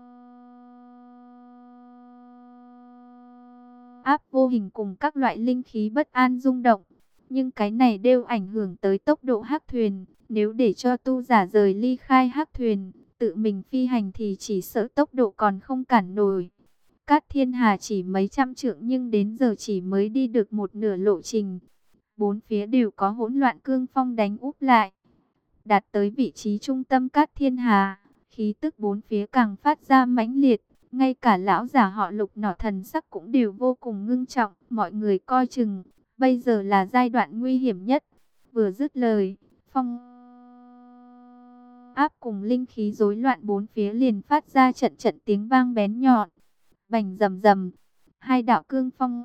áp vô hình cùng các loại linh khí bất an rung động, nhưng cái này đều ảnh hưởng tới tốc độ hắc thuyền. Nếu để cho tu giả rời ly khai hắc thuyền, tự mình phi hành thì chỉ sợ tốc độ còn không cản nổi. Cát thiên hà chỉ mấy trăm trượng nhưng đến giờ chỉ mới đi được một nửa lộ trình. Bốn phía đều có hỗn loạn cương phong đánh úp lại. Đạt tới vị trí trung tâm cát thiên hà, khí tức bốn phía càng phát ra mãnh liệt. Ngay cả lão giả họ Lục nọ thần sắc cũng đều vô cùng ngưng trọng. Mọi người coi chừng, bây giờ là giai đoạn nguy hiểm nhất. Vừa dứt lời, phong áp cùng linh khí rối loạn bốn phía liền phát ra trận trận tiếng vang bén nhọn. Bành rầm rầm, hai đạo cương phong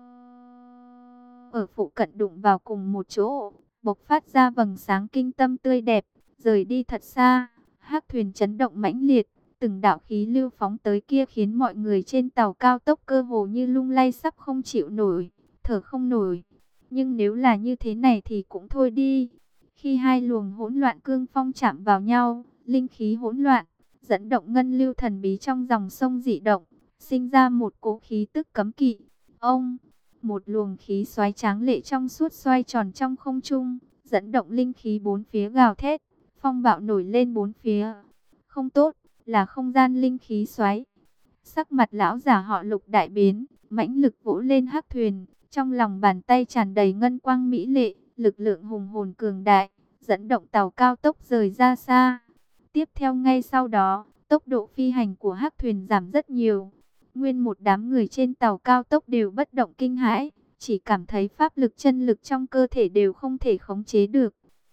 ở phụ cận đụng vào cùng một chỗ, bộc phát ra vầng sáng kinh tâm tươi đẹp, rời đi thật xa. Hắc thuyền chấn động mãnh liệt, từng đạo khí lưu phóng tới kia khiến mọi người trên tàu cao tốc cơ hồ như lung lay sắp không chịu nổi, thở không nổi. Nhưng nếu là như thế này thì cũng thôi đi. Khi hai luồng hỗn loạn cương phong chạm vào nhau, linh khí hỗn loạn, dẫn động ngân lưu thần bí trong dòng sông dị động, sinh ra một cỗ khí tức cấm kỵ. Ông, một luồng khí xoáy tráng lệ trong suốt xoay tròn trong không trung, dẫn động linh khí bốn phía gào thét, phong bạo nổi lên bốn phía. Không tốt, là không gian linh khí xoáy. Sắc mặt lão giả họ Lục đại biến, mãnh lực vỗ lên hắc thuyền, trong lòng bàn tay tràn đầy ngân quang mỹ lệ, lực lượng hùng hồn cường đại, dẫn động tàu cao tốc rời ra xa. Tiếp theo ngay sau đó, tốc độ phi hành của hắc thuyền giảm rất nhiều. Nguyên một đám người trên tàu cao tốc đều bất động kinh hãi, chỉ cảm thấy pháp lực chân lực trong cơ thể đều không thể khống chế được.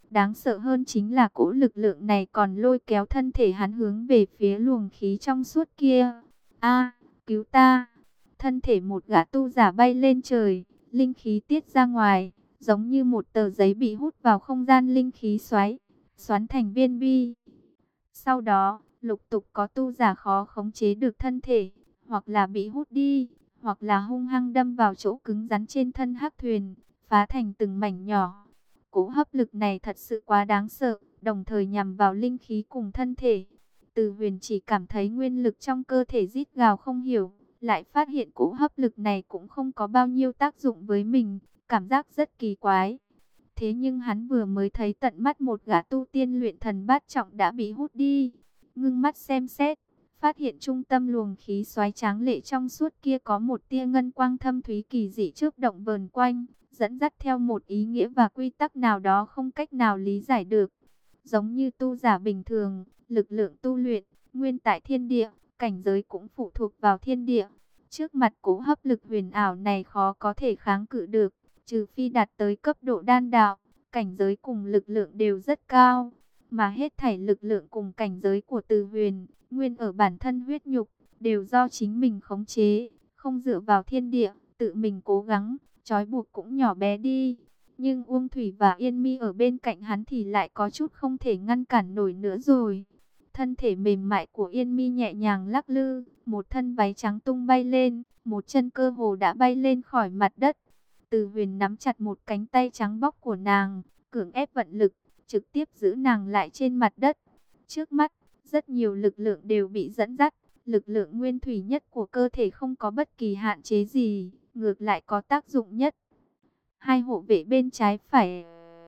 Đáng sợ hơn chính là cỗ lực lượng này còn lôi kéo thân thể hắn hướng về phía luồng khí trong suốt kia. A, cứu ta! Thân thể một gã tu giả bay lên trời, linh khí tiết ra ngoài, giống như một tờ giấy bị hút vào không gian linh khí xoáy, xoắn thành viên bi. Sau đó, lục tục có tu giả khó khống chế được thân thể, hoặc là bị hút đi, hoặc là hung hăng đâm vào chỗ cứng rắn trên thân hắc thuyền, phá thành từng mảnh nhỏ. Cỗ hấp lực này thật sự quá đáng sợ, đồng thời nhằm vào linh khí cùng thân thể. Từ Huyền chỉ cảm thấy nguyên lực trong cơ thể rít gào không hiểu, lại phát hiện cỗ hấp lực này cũng không có bao nhiêu tác dụng với mình, cảm giác rất kỳ quái. Thế nhưng hắn vừa mới thấy tận mắt một gã tu tiên luyện thần bát trọng đã bị hút đi. Ngưng mắt xem xét, phát hiện trung tâm luồng khí xoáy tráng lệ trong suốt kia có một tia ngân quang thâm thúy kỳ dị chớp động vờn quanh, dẫn dắt theo một ý nghĩa và quy tắc nào đó không cách nào lý giải được. Giống như tu giả bình thường, lực lượng tu luyện, nguyên tại thiên địa, cảnh giới cũng phụ thuộc vào thiên địa. Trước mặt cỗ hấp lực huyền ảo này khó có thể kháng cự được, trừ phi đạt tới cấp độ đan đạo, cảnh giới cùng lực lượng đều rất cao. Mà hết thảy lực lượng cùng cảnh giới của Từ Huyền, nguyên ở bản thân huyết nhục, đều do chính mình khống chế, không dựa vào thiên địa, tự mình cố gắng, trói buộc cũng nhỏ bé đi. Nhưng Uông Thủy và Yên Mi ở bên cạnh hắn thì lại có chút không thể ngăn cản nổi nữa rồi. Thân thể mềm mại của Yên Mi nhẹ nhàng lắc lư, một thân váy trắng tung bay lên, một chân cơ hồ đã bay lên khỏi mặt đất. Từ Huyền nắm chặt một cánh tay trắng bóc của nàng, cưỡng ép vận lực, trực tiếp giữ nàng lại trên mặt đất. Trước mắt, rất nhiều lực lượng đều bị dẫn dắt, lực lượng nguyên thủy nhất của cơ thể không có bất kỳ hạn chế gì, ngược lại có tác dụng nhất. Hai hộ vệ bên trái phải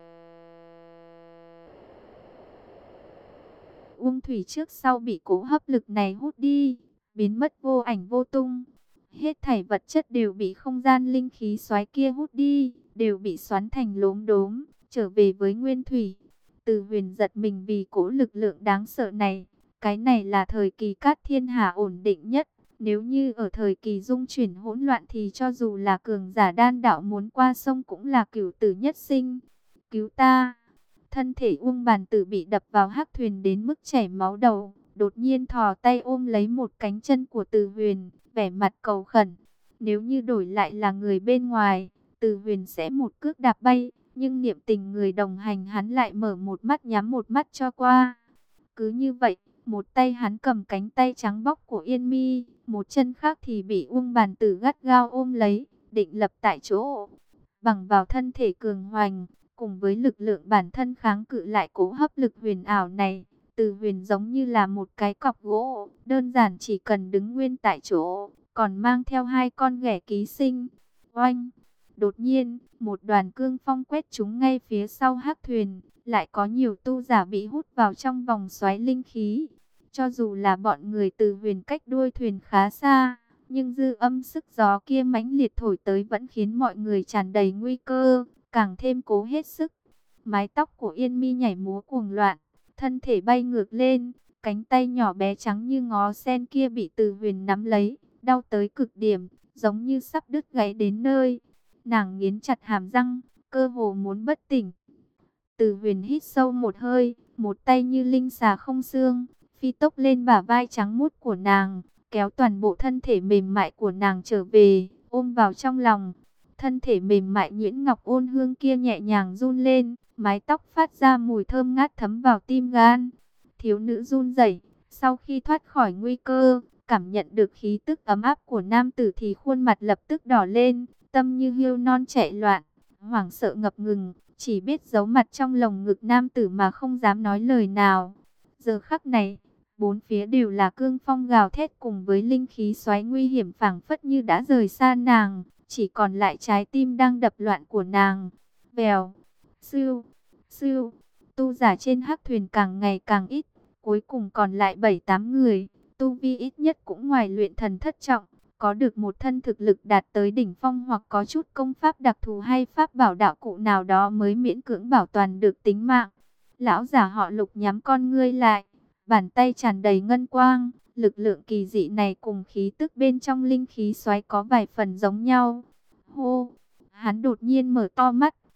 Uông Thủy trước sau bị cỗ hấp lực này hút đi, biến mất vô ảnh vô tung. Hết thảy vật chất đều bị không gian linh khí xoáy kia hút đi, đều bị xoắn thành lốm đốm, trở về với nguyên thủy. Từ Huyền giật mình vì cỗ lực lượng đáng sợ này. Cái này là thời kỳ cát thiên hà ổn định nhất. Nếu như ở thời kỳ dung chuyển hỗn loạn thì cho dù là cường giả đan đạo muốn qua sông cũng là cửu tử nhất sinh. Cứu ta! Thân thể Uông Bàn Tử bị đập vào hắc thuyền đến mức chảy máu đầu. Đột nhiên thò tay ôm lấy một cánh chân của Từ Huyền, vẻ mặt cầu khẩn. Nếu như đổi lại là người bên ngoài, Từ Huyền sẽ một cước đạp bay. Nhưng niệm tình người đồng hành hắn lại mở một mắt nhắm một mắt cho qua. Cứ như vậy, một tay hắn cầm cánh tay trắng bóc của Yên Mi, một chân khác thì bị Uông Bàn Tử gắt gao ôm lấy, định lập tại chỗ. Bằng vào thân thể cường hoành, cùng với lực lượng bản thân kháng cự lại cỗ hấp lực huyền ảo này, Từ Huyền giống như là một cái cọc gỗ, đơn giản chỉ cần đứng nguyên tại chỗ, còn mang theo hai con ghẻ ký sinh. Oanh! Đột nhiên, một đoàn cương phong quét trúng ngay phía sau hắc thuyền, lại có nhiều tu giả bị hút vào trong vòng xoáy linh khí. Cho dù là bọn người Từ Huyền cách đuôi thuyền khá xa, nhưng dư âm sức gió kia mãnh liệt thổi tới vẫn khiến mọi người tràn đầy nguy cơ, càng thêm cố hết sức. Mái tóc của Yên Mi nhảy múa cuồng loạn, thân thể bay ngược lên, cánh tay nhỏ bé trắng như ngó sen kia bị Từ Huyền nắm lấy, đau tới cực điểm, giống như sắp đứt gãy đến nơi. Nàng nghiến chặt hàm răng, cơ hồ muốn bất tỉnh. Từ Huyền hít sâu một hơi, một tay như linh xà không xương, phi tốc lên bả vai trắng muốt của nàng, kéo toàn bộ thân thể mềm mại của nàng trở về, ôm vào trong lòng. Thân thể mềm mại nhuyễn ngọc ôn hương kia nhẹ nhàng run lên, mái tóc phát ra mùi thơm ngát thấm vào tim gan. Thiếu nữ run rẩy, sau khi thoát khỏi nguy cơ, cảm nhận được khí tức ấm áp của nam tử thì khuôn mặt lập tức đỏ lên, tâm như hươu non chạy loạn, hoảng sợ ngập ngừng, chỉ biết giấu mặt trong lồng ngực nam tử mà không dám nói lời nào. Giờ khắc này, bốn phía đều là cương phong gào thét cùng với linh khí xoáy nguy hiểm phảng phất như đã rời xa nàng, chỉ còn lại trái tim đang đập loạn của nàng. Vèo, sưu, sưu, tu giả trên hắc thuyền càng ngày càng ít, cuối cùng còn lại bảy tám người, tu vi ít nhất cũng ngoài luyện thần thất trọng, có được một thân thực lực đạt tới đỉnh phong hoặc có chút công pháp đặc thù hay pháp bảo đạo cụ nào đó mới miễn cưỡng bảo toàn được tính mạng. Lão giả họ Lục nhắm con ngươi lại, bàn tay tràn đầy ngân quang, lực lượng kỳ dị này cùng khí tức bên trong linh khí xoáy có vài phần giống nhau. Hô, hắn đột nhiên mở to mắt,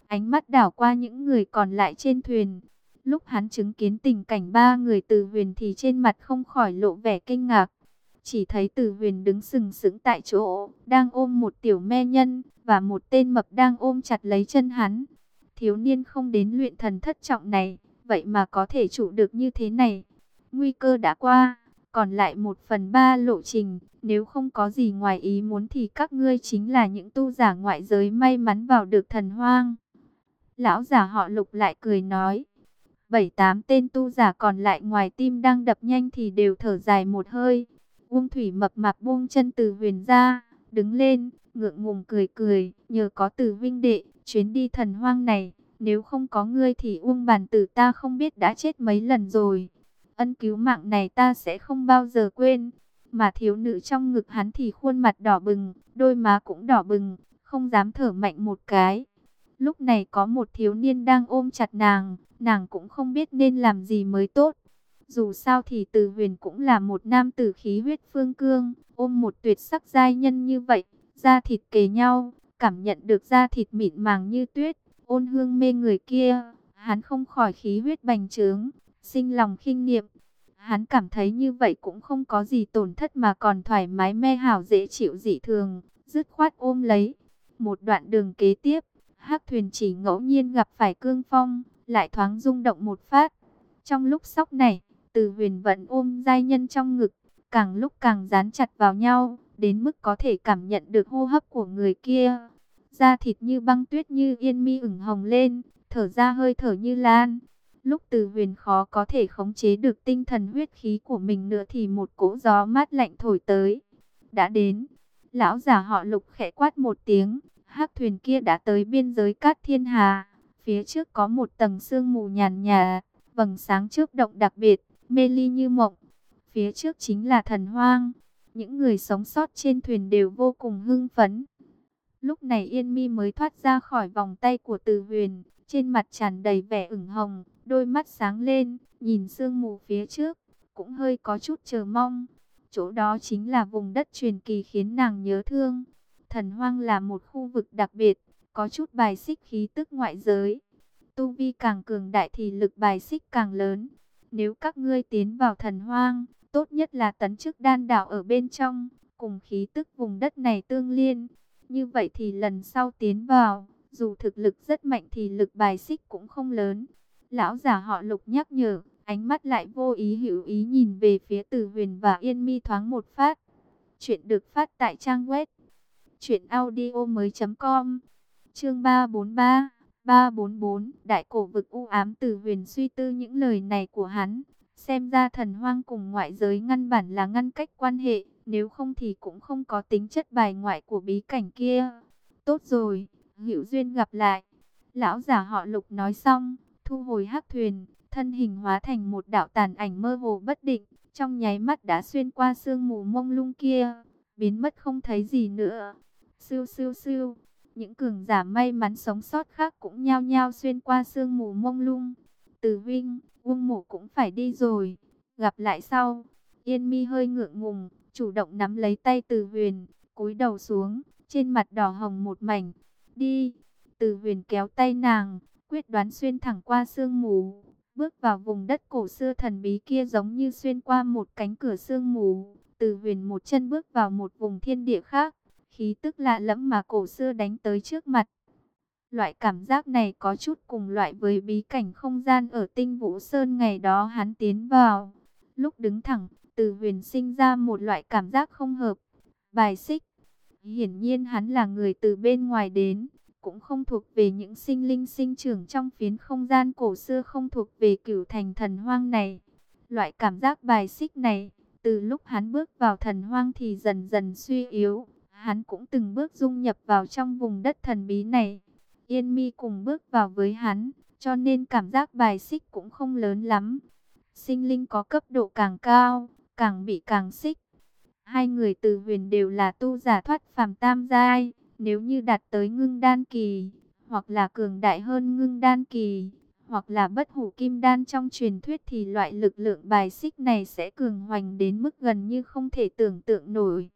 ánh mắt đảo qua những người còn lại trên thuyền. Lúc hắn chứng kiến tình cảnh ba người Từ Huyền thì trên mặt không khỏi lộ vẻ kinh ngạc. Chỉ thấy Từ Huyền đứng sừng sững tại chỗ, đang ôm một tiểu me nhân, và một tên mập đang ôm chặt lấy chân hắn. Thiếu niên không đến luyện thần thất trọng này, vậy mà có thể trụ được như thế này. Nguy cơ đã qua, còn lại một phần ba lộ trình, nếu không có gì ngoài ý muốn thì các ngươi chính là những tu giả ngoại giới may mắn vào được thần hoang. Lão giả họ Lục lại cười nói. Bảy tám tên tu giả còn lại ngoài tim đang đập nhanh thì đều thở dài một hơi. Uông Thủy mập mạp buông chân Từ Huyền ra, đứng lên, ngượng ngùng cười cười, nhờ có Từ huynh đệ, chuyến đi thần hoang này, nếu không có ngươi thì Uông bản tử ta không biết đã chết mấy lần rồi. Ân cứu mạng này ta sẽ không bao giờ quên. Mà thiếu nữ trong ngực hắn thì khuôn mặt đỏ bừng, đôi má cũng đỏ bừng, không dám thở mạnh một cái. Lúc này có một thiếu niên đang ôm chặt nàng, nàng cũng không biết nên làm gì mới tốt. Dù sao thì Từ Huyền cũng là một nam tử khí huyết phương cương, ôm một tuyệt sắc giai nhân như vậy, da thịt kề nhau, cảm nhận được da thịt mịn màng như tuyết, ôn hương mê người kia, hắn không khỏi khí huyết bành trướng, sinh lòng khinh niệm. Hắn cảm thấy như vậy cũng không có gì tổn thất mà còn thoải mái me hảo dễ chịu dị thường, dứt khoát ôm lấy. Một đoạn đường kế tiếp, hắc thuyền chỉ ngẫu nhiên gặp phải cương phong, lại thoáng rung động một phát. Trong lúc sóc này, Từ Huyền vẫn ôm giai nhân trong ngực, càng lúc càng dán chặt vào nhau, đến mức có thể cảm nhận được hô hấp của người kia. Da thịt như băng tuyết như yên mi ửng hồng lên, thở ra hơi thở như lan. Lúc Từ Huyền khó có thể khống chế được tinh thần huyết khí của mình nữa thì một cỗ gió mát lạnh thổi tới. Đã đến, lão giả họ Lục khẽ quát một tiếng, hắc thuyền kia đã tới biên giới Cát Thiên Hà. Phía trước có một tầng sương mù nhàn nhạt, vầng sáng chớp động đặc biệt, mê ly như mộng. Phía trước chính là thần hoang. Những người sống sót trên thuyền đều vô cùng hưng phấn. Lúc này Yên Mi mới thoát ra khỏi vòng tay của Từ Huyền, trên mặt tràn đầy vẻ ửng hồng, đôi mắt sáng lên, nhìn sương mù phía trước, cũng hơi có chút chờ mong. Chỗ đó chính là vùng đất truyền kỳ khiến nàng nhớ thương. Thần hoang là một khu vực đặc biệt, có chút bài xích khí tức ngoại giới. Tu vi càng cường đại thì lực bài xích càng lớn. Nếu các ngươi tiến vào thần hoang, tốt nhất là tấn chức đan đạo ở bên trong, cùng khí tức vùng đất này tương liên. Như vậy thì lần sau tiến vào, dù thực lực rất mạnh thì lực bài xích cũng không lớn. Lão giả họ Lục nhắc nhở, ánh mắt lại vô ý hữu ý nhìn về phía Từ Huyền và Yên Mi thoáng một phát. Chuyện được phát tại trang web truyện audio mới chấm com. Chương ba bốn ba, ba bốn bốn, Đại cổ vực u ám. Từ Huyền suy tư những lời này của hắn, xem ra thần hoang cùng ngoại giới ngăn bản là ngăn cách quan hệ, nếu không thì cũng không có tính chất bài ngoại của bí cảnh kia. Tốt rồi, hữu duyên gặp lại. Lão giả họ Lục nói xong, thu hồi hắc thuyền, thân hình hóa thành một đạo tàn ảnh mơ hồ bất định, trong nháy mắt đã xuyên qua sương mù mông lung kia, biến mất không thấy gì nữa. Siêu siêu siêu, những cường giả may mắn sống sót khác cũng nhao nhao xuyên qua sương mù mông lung. Từ huynh, Uông Mộ cũng phải đi rồi, gặp lại sau. Yên Mi hơi ngượng ngùng, chủ động nắm lấy tay Từ Huyền, cúi đầu xuống, trên mặt đỏ hồng một mảnh. Đi. Từ Huyền kéo tay nàng, quyết đoán xuyên thẳng qua sương mù, bước vào vùng đất cổ xưa thần bí kia giống như xuyên qua một cánh cửa sương mù. Từ Huyền một chân bước vào một vùng thiên địa khác, khí tức lạ lẫm mà cổ xưa đánh tới trước mặt. Loại cảm giác này có chút cùng loại với bí cảnh không gian ở Tinh Vũ Sơn ngày đó hắn tiến vào. Lúc đứng thẳng, Từ Huyền sinh ra một loại cảm giác không hợp, bài xích. Hiển nhiên hắn là người từ bên ngoài đến, cũng không thuộc về những sinh linh sinh trưởng trong phiến không gian cổ xưa, không thuộc về cửu thành thần hoang này. Loại cảm giác bài xích này, từ lúc hắn bước vào thần hoang thì dần dần suy yếu. Hắn cũng từng bước dung nhập vào trong vùng đất thần bí này. Yên Mi cùng bước vào với hắn, cho nên cảm giác bài xích cũng không lớn lắm. Sinh linh có cấp độ càng cao, càng bị càng xích. Hai người Từ Huyền đều là tu giả thoát phàm tam giai, nếu như đạt tới ngưng đan kỳ, hoặc là cường đại hơn ngưng đan kỳ, hoặc là bất hủ kim đan trong truyền thuyết thì loại lực lượng bài xích này sẽ cường hoành đến mức gần như không thể tưởng tượng nổi.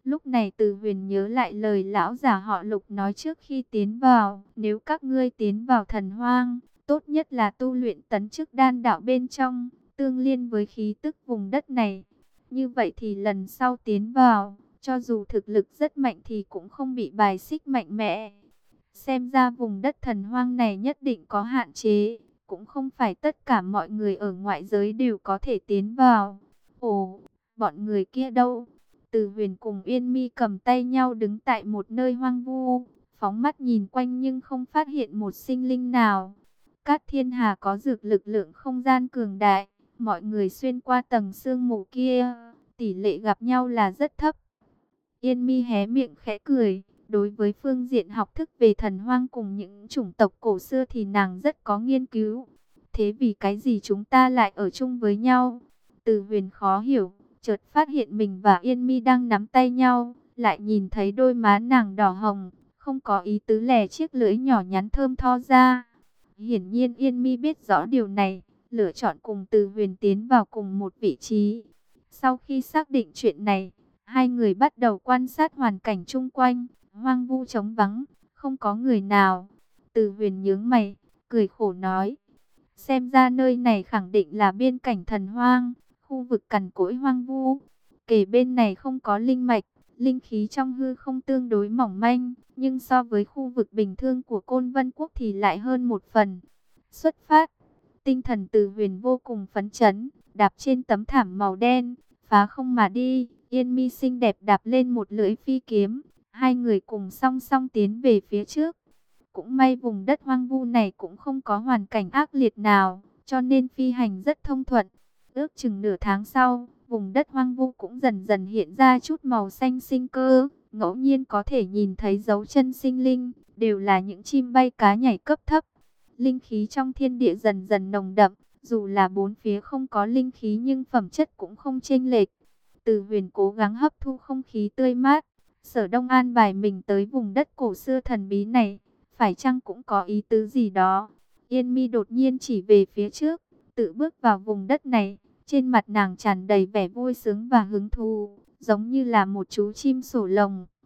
Lúc này Từ Huyền nhớ lại lời lão già họ Lục nói trước khi tiến vào, nếu các ngươi tiến vào thần hoang, tốt nhất là tu luyện tấn chức đan đạo bên trong, tương liên với khí tức vùng đất này. Như vậy thì lần sau tiến vào, cho dù thực lực rất mạnh thì cũng không bị bài xích mạnh mẽ. Xem ra vùng đất thần hoang này nhất định có hạn chế, cũng không phải tất cả mọi người ở ngoại giới đều có thể tiến vào. Ồ, bọn người kia đâu? Từ Huyền cùng Yên Mi cầm tay nhau đứng tại một nơi hoang vu, phóng mắt nhìn quanh nhưng không phát hiện một sinh linh nào. Cát Thiên Hà có dược lực lượng không gian cường đại, mọi người xuyên qua tầng sương mù kia, tỷ lệ gặp nhau là rất thấp. Yên Mi hé miệng khẽ cười, đối với phương diện học thức về thần hoang cùng những chủng tộc cổ xưa thì nàng rất có nghiên cứu. Thế vì cái gì chúng ta lại ở chung với nhau? Từ Huyền khó hiểu, chợt phát hiện mình và Yên Mi đang nắm tay nhau, lại nhìn thấy đôi má nàng đỏ hồng, không có ý tứ lè chiếc lưỡi nhỏ nhắn thơm tho ra. Hiển nhiên Yên Mi biết rõ điều này, lựa chọn cùng Từ Huyền tiến vào cùng một vị trí. Sau khi xác định chuyện này, hai người bắt đầu quan sát hoàn cảnh chung quanh, hoang vu trống vắng, không có người nào. Từ Huyền nhướng mày, cười khổ nói, xem ra nơi này khẳng định là biên cảnh thần hoang, khu vực cằn cỗi hoang vu. Kể bên này không có linh mạch, linh khí trong hư không tương đối mỏng manh, nhưng so với khu vực bình thường của Côn Vân Quốc thì lại hơn một phần. Xuất phát, tinh thần Từ Huyền vô cùng phấn chấn, đạp trên tấm thảm màu đen, phá không mà đi. Yên Mi xinh đẹp đạp lên một lưỡi phi kiếm, hai người cùng song song tiến về phía trước. Cũng may vùng đất hoang vu này cũng không có hoàn cảnh ác liệt nào, cho nên phi hành rất thông thuận. Ước chừng nửa tháng sau, vùng đất hoang vu cũng dần dần hiện ra chút màu xanh sinh cơ, ngẫu nhiên có thể nhìn thấy dấu chân sinh linh, đều là những chim bay cá nhảy cấp thấp. Linh khí trong thiên địa dần dần nồng đậm, dù là bốn phía không có linh khí nhưng phẩm chất cũng không chênh lệch. Từ Huyền cố gắng hấp thu không khí tươi mát, Sở Đông an bài mình tới vùng đất cổ xưa thần bí này, phải chăng cũng có ý tứ gì đó. Yên Mi đột nhiên chỉ về phía trước, tự bước vào vùng đất này, trên mặt nàng tràn đầy vẻ vui sướng và hứng thú, giống như là một chú chim sổ lồng.